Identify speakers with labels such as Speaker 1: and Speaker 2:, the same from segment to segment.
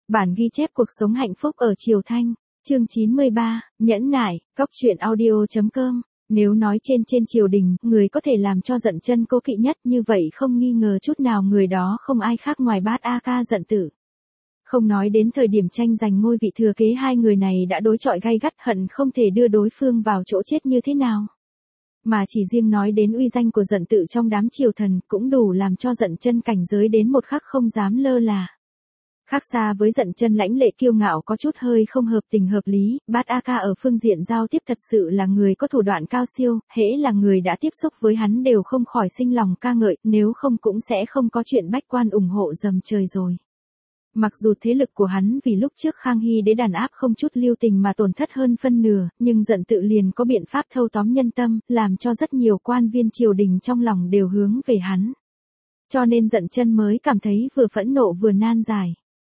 Speaker 1: Bản ghi chép cuộc sống hạnh phúc ở Triều Thanh, chương 93, nhẫn nại, cóc truyện audio.com. Nếu nói trên triều đình, người có thể làm cho Dận Chân cố kỵ nhất như vậy không nghi ngờ chút nào người đó không ai khác ngoài Bát A Ca Dận Tử. Không nói đến thời điểm tranh giành ngôi vị thừa kế hai người này đã đối chọi gay gắt hận không thể đưa đối phương vào chỗ chết như thế nào. Mà chỉ riêng nói đến uy danh của Dận Tự trong đám triều thần cũng đủ làm cho Dận Chân cảnh giới đến một khắc không dám lơ là. Khác xa với Dận Chân lãnh lệ kiêu ngạo có chút hơi không hợp tình hợp lý, Bát A Ca ở phương diện giao tiếp thật sự là người có thủ đoạn cao siêu, hễ là người đã tiếp xúc với hắn đều không khỏi sinh lòng ca ngợi, nếu không cũng sẽ không có chuyện bách quan ủng hộ dầm trời rồi. Mặc dù thế lực của hắn vì lúc trước Khang Hy đế đàn áp không chút lưu tình mà tổn thất hơn phân nửa, nhưng Dận Tự liền có biện pháp thâu tóm nhân tâm, làm cho rất nhiều quan viên triều đình trong lòng đều hướng về hắn. Cho nên Dận Chân mới cảm thấy vừa phẫn nộ vừa nan giải.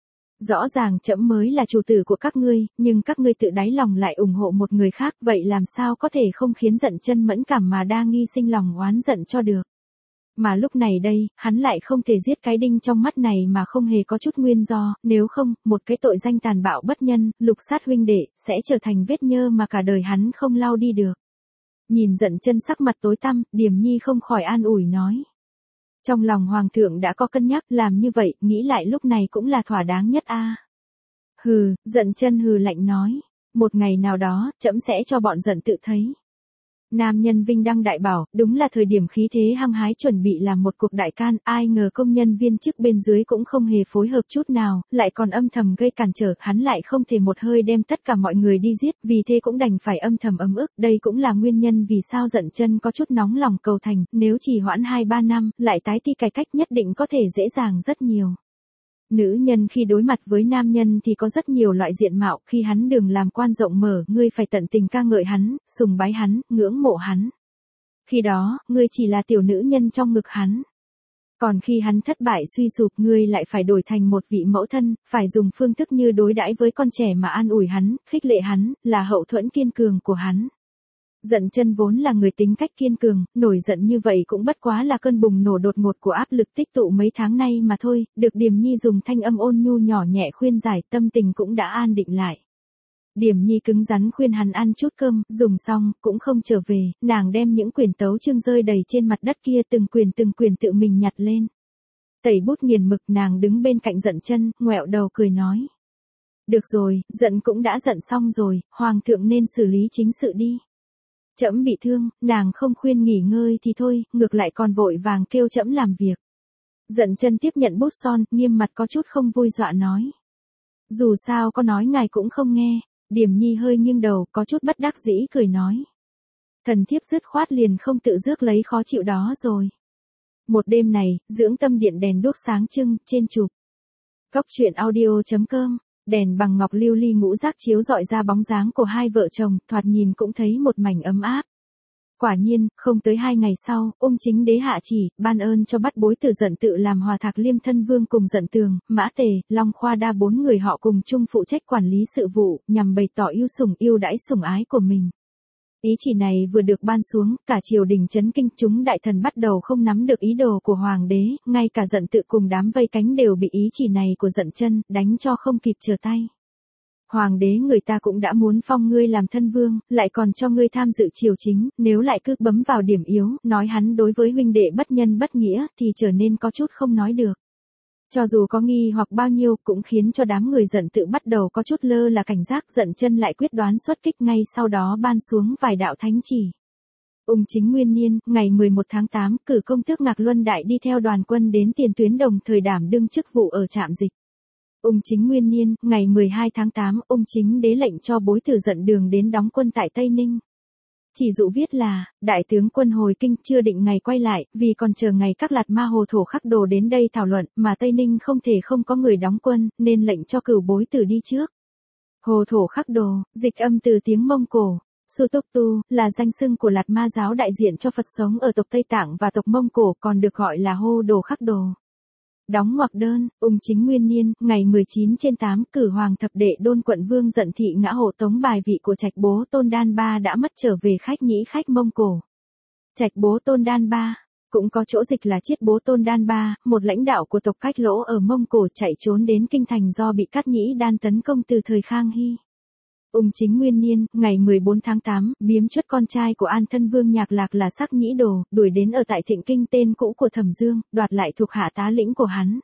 Speaker 1: Rõ ràng trẫm mới là chủ tử của các ngươi, nhưng các ngươi tự đáy lòng lại ủng hộ một người khác, vậy làm sao có thể không khiến Dận Chân mẫn cảm mà đa nghi sinh lòng oán giận cho được. Mà lúc này đây, hắn lại không thể giết cái đinh trong mắt này mà không hề có chút nguyên do, nếu không, một cái tội danh tàn bạo bất nhân, lục sát huynh đệ, sẽ trở thành vết nhơ mà cả đời hắn không lau đi được. Nhìn Dận Chân sắc mặt tối tăm, Điềm Nhi không khỏi an ủi nói. Trong lòng hoàng thượng đã có cân nhắc, làm như vậy, nghĩ lại lúc này cũng là thỏa đáng nhất a. Hừ, Dận Chân hừ lạnh nói, một ngày nào đó, trẫm sẽ cho bọn Dận Tự thấy. Nam nhân vinh đăng đại bảo, đúng là thời điểm khí thế hăng hái chuẩn bị làm một cuộc đại can, ai ngờ công nhân viên chức bên dưới cũng không hề phối hợp chút nào, lại còn âm thầm gây cản trở, hắn lại không thể một hơi đem tất cả mọi người đi giết, vì thế cũng đành phải âm thầm ấm ức, đây cũng là nguyên nhân vì sao Dận Chân có chút nóng lòng cầu thành, nếu trì hoãn 2-3 năm, lại tái thi cải cách nhất định có thể dễ dàng rất nhiều. Nữ nhân khi đối mặt với nam nhân thì có rất nhiều loại diện mạo, khi hắn đường làm quan rộng mở, ngươi phải tận tình ca ngợi hắn, sùng bái hắn, ngưỡng mộ hắn. Khi đó, ngươi chỉ là tiểu nữ nhân trong ngực hắn. Còn khi hắn thất bại suy sụp, ngươi lại phải đổi thành một vị mẫu thân, phải dùng phương thức như đối đãi với con trẻ mà an ủi hắn, khích lệ hắn, là hậu thuẫn kiên cường của hắn. Dận Chân vốn là người tính cách kiên cường, nổi giận như vậy cũng bất quá là cơn bùng nổ đột ngột của áp lực tích tụ mấy tháng nay mà thôi, được Điềm Nhi dùng thanh âm ôn nhu nhỏ nhẹ khuyên giải, tâm tình cũng đã an định lại. Điềm Nhi cứng rắn khuyên hắn ăn chút cơm, dùng xong, cũng không trở về, nàng đem những quyển tấu chương rơi đầy trên mặt đất kia từng quyển tự mình nhặt lên. Tẩy bút nghiền mực, nàng đứng bên cạnh Dận Chân, ngoẹo đầu cười nói. Được rồi, giận cũng đã giận xong rồi, hoàng thượng nên xử lý chính sự đi. Trẫm bị thương, nàng không khuyên nghỉ ngơi thì thôi, ngược lại còn vội vàng kêu trẫm làm việc. Dận Chân tiếp nhận bút son, nghiêm mặt có chút không vui dọa nói. Dù sao có nói ngài cũng không nghe, Điềm Nhi hơi nghiêng đầu, có chút bất đắc dĩ cười nói. Thần thiếp dứt khoát liền không tự rước lấy khó chịu đó rồi. Một đêm này, dưỡng tâm điện đèn đuốc sáng trưng, trên chụp. Cóc truyện audio.com. Đèn bằng ngọc lưu ly ngũ giác chiếu rọi ra bóng dáng của hai vợ chồng, thoạt nhìn cũng thấy một mảnh ấm áp. Quả nhiên, không tới 2 ngày sau, Ung Chính Đế hạ chỉ, ban ơn cho bắt bối tử Dận Tự làm Hòa Thạc Liêm thân vương cùng Dận Tường, Mã Tề, Long Khoa Đa 4 người họ cùng chung phụ trách quản lý sự vụ, nhằm bày tỏ yêu đãi sủng ái của mình. Ý chỉ này vừa được ban xuống, cả triều đình chấn kinh, chúng đại thần bắt đầu không nắm được ý đồ của hoàng đế, ngay cả Dận Tự cùng đám vây cánh đều bị ý chỉ này của Dận Chân đánh cho không kịp trở tay. Hoàng đế người ta cũng đã muốn phong ngươi làm thân vương, lại còn cho ngươi tham dự triều chính, nếu lại cứ bấm vào điểm yếu, nói hắn đối với huynh đệ bất nhân bất nghĩa, thì trở nên có chút không nói được. Cho dù có nghi hoặc bao nhiêu, cũng khiến cho đám người Dận Tự bắt đầu có chút lơ là cảnh giác. Dận Chân lại quyết đoán xuất kích, ngay sau đó ban xuống vài đạo thánh chỉ. Ung Chính Nguyên Niên, ngày 11 tháng 8, cử công tước Ngạc Luân Đại đi theo đoàn quân đến tiền tuyến đồng thời đảm đương chức vụ ở trạm dịch. Ung Chính Nguyên Niên, ngày 12 tháng 8, Ung Chính Đế lệnh cho bối tử Dận Đường đến đóng quân tại Tây Ninh. Chỉ dụ viết là, đại tướng quân hồi kinh chưa định ngày quay lại, vì còn chờ ngày các Lạt Ma Hồ Thổ Khắc Đồ đến đây thảo luận, mà Tây Ninh không thể không có người đóng quân, nên lệnh cho cửu bối tử đi trước. Hồ Thổ Khắc Đồ, dịch âm từ tiếng Mông Cổ. Sutuktu, là danh xưng của Lạt Ma giáo đại diện cho Phật sống ở tộc Tây Tạng và tộc Mông Cổ, còn được gọi là Hô Đồ Khắc Đồ. Đóng ngoặc đơn, Ung Chính Nguyên Niên, ngày 19/8, cử Hoàng thập đệ Đôn quận vương Dận Thị ngã hộ tống bài vị của Trạch Bố Tôn Đan Ba đã mất trở về khách nhĩ khách Mông Cổ. Trạch Bố Tôn Đan Ba, Cũng có chỗ dịch là Chiết Bố Tôn Đan Ba, một lãnh đạo của tộc Cách Lỗ ở Mông Cổ chạy trốn đến kinh thành do bị Cát Nhĩ Đan tấn công từ thời Khang Hy. Ung Chính Nguyên Niên, ngày 14 tháng 8, biếm chuất con trai của An Thân Vương Nhạc Lạc là Sắc Nhĩ Đồ, đuổi đến ở tại Thịnh Kinh tên cũ của Thẩm Dương, đoạt lại thuộc hạ tá lĩnh của hắn.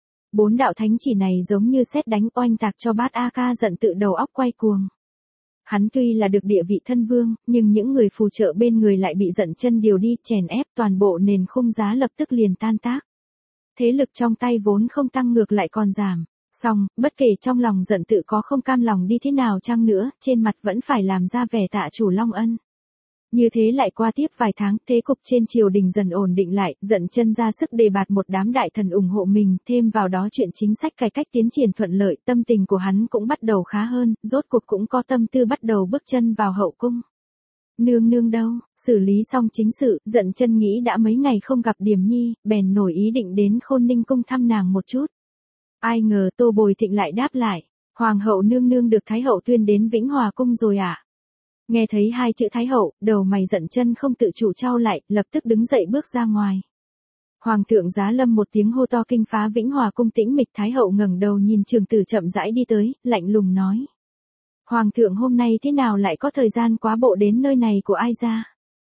Speaker 1: 4 đạo thánh chỉ này giống như sét đánh oanh tạc cho Bát A Ca giận tự đầu óc quay cuồng. Hắn tuy là được địa vị thân vương, nhưng những người phù trợ bên người lại bị Dận Chân điều đi, chèn ép, toàn bộ nền khung giá lập tức liền tan tác. Thế lực trong tay vốn không tăng ngược lại còn giảm. Song, bất kể trong lòng Dận tự có không cam lòng đi thế nào chăng nữa, trên mặt vẫn phải làm ra vẻ tạ chủ Long Ân. Như thế lại qua tiếp vài tháng, thế cục trên triều đình dần ổn định lại, Dận Chân ra sức đề bạt một đám đại thần ủng hộ mình, thêm vào đó chuyện chính sách cải cách tiến triển thuận lợi, tâm tình của hắn cũng bắt đầu khá hơn, rốt cuộc cũng có tâm tư bắt đầu bước chân vào hậu cung. Nương nương đâu, xử lý xong chính sự, Dận Chân nghĩ đã mấy ngày không gặp Điềm Nhi, bèn nổi ý định đến Khôn Ninh cung thăm nàng một chút. Ai ngờ Tô Bồi Thịnh lại đáp lại, Hoàng hậu nương nương được Thái hậu tuyên đến Vĩnh Hòa cung rồi ạ. Nghe thấy hai chữ Thái hậu, đầu mày Dận Chân không tự chủ chau lại, lập tức đứng dậy bước ra ngoài. Hoàng thượng giá lâm một tiếng hô to kinh phá Vĩnh Hòa cung tĩnh mịch, Thái hậu ngẩng đầu nhìn trường tử chậm rãi đi tới, lạnh lùng nói. Hoàng thượng hôm nay thế nào lại có thời gian quá bộ đến nơi này của ai ra?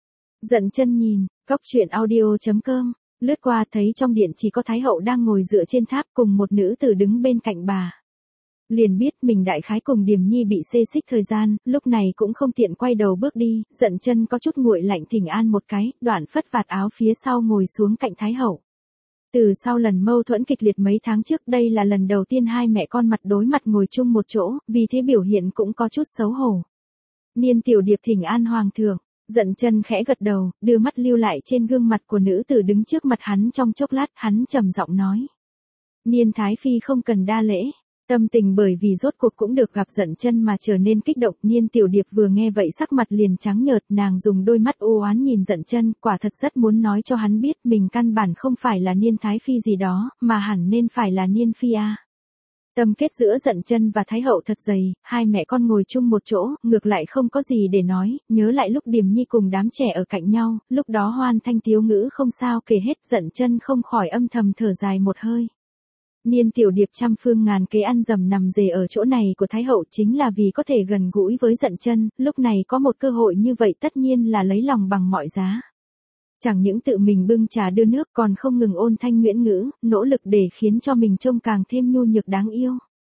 Speaker 1: Dận Chân nhìn, coctruyện.audio.com, lướt qua thấy trong điện chỉ có Thái hậu đang ngồi dựa trên tháp cùng một nữ tử đứng bên cạnh bà. Liền biết mình đại khái cùng Điềm Nhi bị xê xích thời gian, lúc này cũng không tiện quay đầu bước đi, Dận Chân có chút nguội lạnh thỉnh an một cái, đoạn phất vạt áo phía sau ngồi xuống cạnh Thái hậu. Từ sau lần mâu thuẫn kịch liệt mấy tháng trước, đây là lần đầu tiên hai mẹ con mặt đối mặt ngồi chung một chỗ, vì thế biểu hiện cũng có chút xấu hổ. Niên Tiểu Điệp thỉnh an Hoàng thượng. Dận Chân khẽ gật đầu, đưa mắt lưu lại trên gương mặt của nữ tử đứng trước mặt hắn trong chốc lát, hắn trầm giọng nói. Niên Thái Phi không cần đa lễ. Tâm tình bởi vì rốt cuộc cũng được gặp Dận Chân mà trở nên kích động. Niên Tiểu Điệp vừa nghe vậy sắc mặt liền trắng nhợt, nàng dùng đôi mắt u oán nhìn Dận Chân, quả thật rất muốn nói cho hắn biết mình căn bản không phải là Niên Thái Phi gì đó, mà hẳn nên phải là Niên Phi a. Tâm kết giữa Dận Chân và Thái hậu thật dày, hai mẹ con ngồi chung một chỗ, ngược lại không có gì để nói, nhớ lại lúc Điềm Nhi cùng đám trẻ ở cạnh nhau, lúc đó hoan thanh tiếu ngữ không sao kể hết, Dận Chân không khỏi âm thầm thở dài một hơi. Niên Tiểu Điệp trăm phương ngàn kế ăn dầm nằm dề ở chỗ này của Thái hậu chính là vì có thể gần gũi với Dận Chân, lúc này có một cơ hội như vậy tất nhiên là lấy lòng bằng mọi giá. Chẳng những tự mình bưng trà đưa nước còn không ngừng ôn thanh nguyễn ngữ, nỗ lực để khiến cho mình trông càng thêm nhu nhược đáng yêu.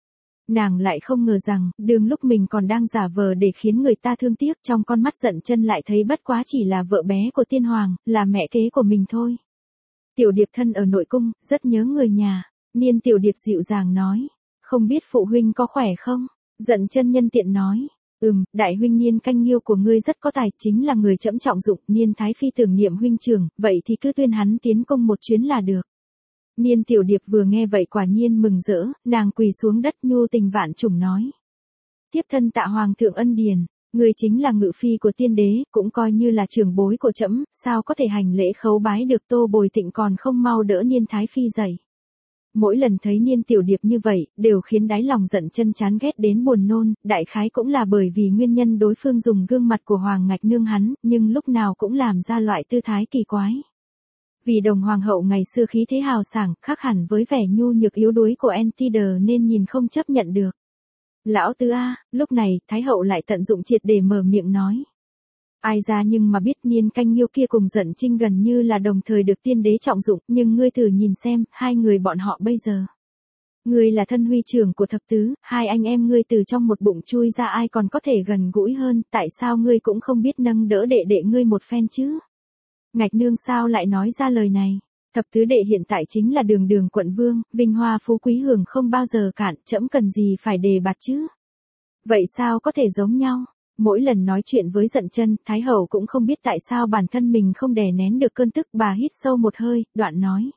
Speaker 1: Nàng lại không ngờ rằng, đường lúc mình còn đang giả vờ để khiến người ta thương tiếc, trong con mắt Dận Chân lại thấy bất quá chỉ là vợ bé của tiên hoàng, là mẹ kế của mình thôi. Tiểu Điệp thân ở nội cung, rất nhớ người nhà. Niên Tiểu Điệp dịu dàng nói, không biết phụ huynh có khỏe không? Dận Chân nhân tiện nói, đại huynh Niên Canh Nghiêu của ngươi rất có tài, chính là người trẫm trọng dụng, Niên Thái Phi tưởng niệm huynh trưởng, vậy thì cứ tuyên hắn tiến công một chuyến là được. Niên Tiểu Điệp vừa nghe vậy quả nhiên mừng rỡ, nàng quỳ xuống đất nhu tình vạn trùng nói. Tiếp thân tạ Hoàng thượng ân điền, ngươi chính là ngự phi của tiên đế, cũng coi như là trưởng bối của trẫm, sao có thể hành lễ khấu bái được Tô Bồi Thịnh còn không mau đỡ Niên Thái Phi dậy. Mỗi lần thấy Niên Tiểu Điệp như vậy, đều khiến đáy lòng Dận Chân chán ghét đến buồn nôn, đại khái cũng là bởi vì nguyên nhân đối phương dùng gương mặt của Hoàng Ngạch Nương hắn, nhưng lúc nào cũng làm ra loại tư thái kỳ quái. Vì đồng hoàng hậu ngày xưa khí thế hào sảng, khác hẳn với vẻ nhu nhược yếu đuối của Antide nên nhìn không chấp nhận được. Lão tứ a, lúc này, Thái hậu lại tận dụng triệt để mở miệng nói. Ai ra nhưng mà biết Niên Canh Nghiêu kia cùng Dận Trinh gần như là đồng thời được tiên đế trọng dụng, nhưng ngươi thử nhìn xem, hai người bọn họ bây giờ. Ngươi là thân huy trưởng của thập tứ, hai anh em ngươi từ trong một bụng chui ra ai còn có thể gần gũi hơn, tại sao ngươi cũng không biết nâng đỡ đệ đệ ngươi một phen chứ? Ngạch Nương sao lại nói ra lời này? Thập tứ đệ hiện tại chính là đường đường quận vương, vinh hoa phú quý hưởng không bao giờ cạn, trẫm cần gì phải đề bạt chứ? Vậy sao có thể giống nhau? Mỗi lần nói chuyện với Dận Chân, Thái hậu cũng không biết tại sao bản thân mình không đè nén được cơn tức, bà hít sâu một hơi, đoạn nói.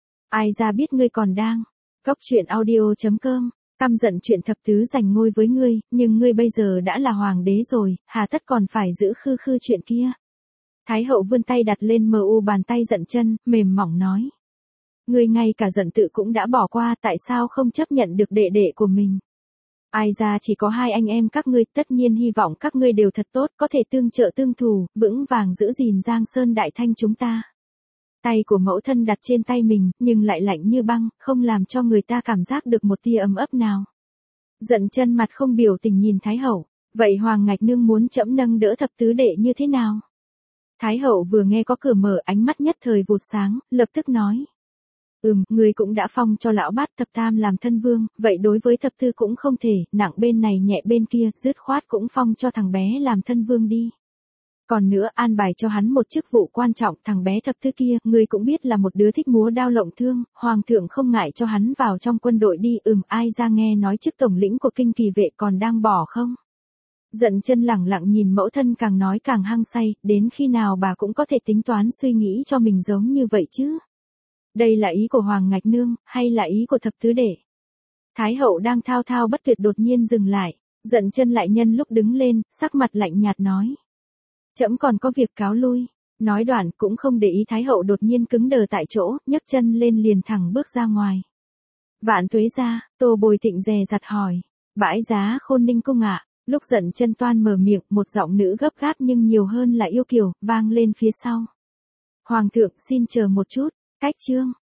Speaker 1: Ai ra biết ngươi còn đang. Coctruyện.audio.com, căm giận chuyện thập tứ giành ngôi với ngươi, nhưng ngươi bây giờ đã là hoàng đế rồi, hà tất còn phải giữ khư khư chuyện kia. Thái hậu vươn tay đặt lên mờ u bàn tay Dận Chân, mềm mỏng nói. Ngươi ngay cả Dận tự cũng đã bỏ qua, tại sao không chấp nhận được đệ đệ của mình? Ai ra chỉ có hai anh em các ngươi, tất nhiên hy vọng các ngươi đều thật tốt, có thể tương trợ tương thù, vững vàng giữ gìn Giang Sơn Đại Thanh chúng ta. Tay của mẫu thân đặt trên tay mình, nhưng lại lạnh như băng, không làm cho người ta cảm giác được một tia ấm ấp nào. Dận chân mặt không biểu tình nhìn Thái hậu, vậy Hoàng Ngạch Nương muốn trẫm nâng đỡ thập tứ đệ như thế nào? Thái hậu vừa nghe có cửa mở, ánh mắt nhất thời vụt sáng, lập tức nói. Người cũng đã phong cho lão bát thập tam làm thân vương, vậy đối với thập tư cũng không thể, nặng bên này nhẹ bên kia, dứt khoát cũng phong cho thằng bé làm thân vương đi. Còn nữa an bài cho hắn một chức vụ quan trọng, thằng bé thập tư kia, người cũng biết là một đứa thích múa đao lộng thương, hoàng thượng không ngại cho hắn vào trong quân đội đi. Ai ra nghe nói chức tổng lĩnh của kinh kỳ vệ còn đang bỏ không? Dận chân lẳng lặng nhìn mẫu thân, càng nói càng hăng say, đến khi nào bà cũng có thể tính toán suy nghĩ cho mình giống như vậy chứ? Đây là ý của Hoàng Ngạch Nương, hay là ý của thập tứ đệ? Thái hậu đang thao thao bất tuyệt đột nhiên dừng lại, Dận chân lại nhân lúc đứng lên, sắc mặt lạnh nhạt nói. Trẫm còn có việc cáo lui. Nói đoạn cũng không để ý Thái hậu đột nhiên cứng đờ tại chỗ, nhấc chân lên liền thẳng bước ra ngoài. Vạn tuế gia, Tô Bồi Tịnh dè dặt hỏi. Bãi giá Khôn Ninh cung ạ. Lúc Dận chân toan mở miệng, một giọng nữ gấp gáp nhưng nhiều hơn là yêu kiều, vang lên phía sau. Hoàng thượng xin chờ một chút, cách chương.